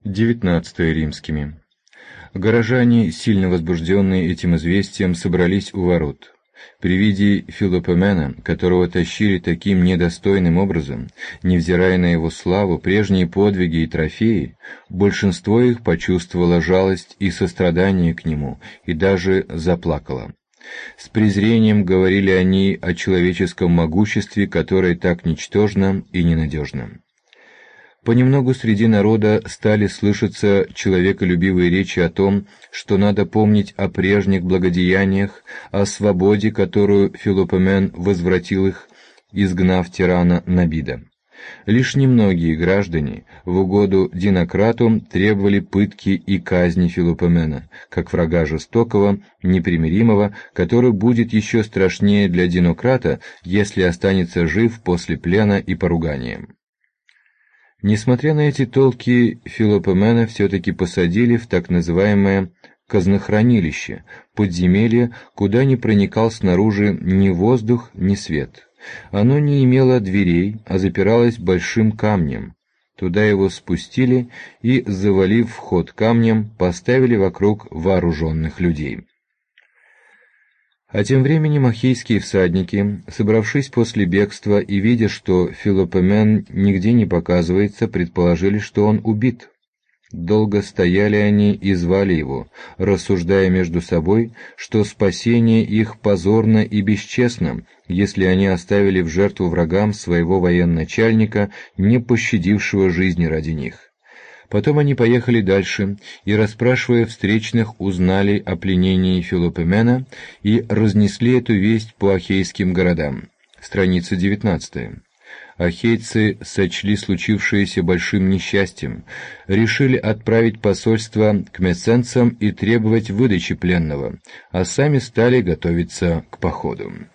19 римскими. Горожане, сильно возбужденные этим известием, собрались у ворот. При виде Филопомена, которого тащили таким недостойным образом, невзирая на его славу, прежние подвиги и трофеи, большинство их почувствовало жалость и сострадание к нему, и даже заплакало. С презрением говорили они о человеческом могуществе, которое так ничтожно и ненадежно. Понемногу среди народа стали слышаться человеколюбивые речи о том, что надо помнить о прежних благодеяниях, о свободе, которую Филопомен возвратил их, изгнав тирана Набида. Лишь немногие граждане в угоду Динократу требовали пытки и казни Филопомена, как врага жестокого, непримиримого, который будет еще страшнее для Динократа, если останется жив после плена и поругания. Несмотря на эти толки, Филопомена все-таки посадили в так называемое казнохранилище, подземелье, куда не проникал снаружи ни воздух, ни свет. Оно не имело дверей, а запиралось большим камнем. Туда его спустили и, завалив вход камнем, поставили вокруг вооруженных людей. А тем временем ахейские всадники, собравшись после бегства и видя, что Филопомен нигде не показывается, предположили, что он убит. Долго стояли они и звали его, рассуждая между собой, что спасение их позорно и бесчестно, если они оставили в жертву врагам своего военачальника, не пощадившего жизни ради них. Потом они поехали дальше и, расспрашивая встречных, узнали о пленении Филопомена и разнесли эту весть по ахейским городам. Страница 19. Ахейцы сочли случившееся большим несчастьем, решили отправить посольство к мессенцам и требовать выдачи пленного, а сами стали готовиться к походу.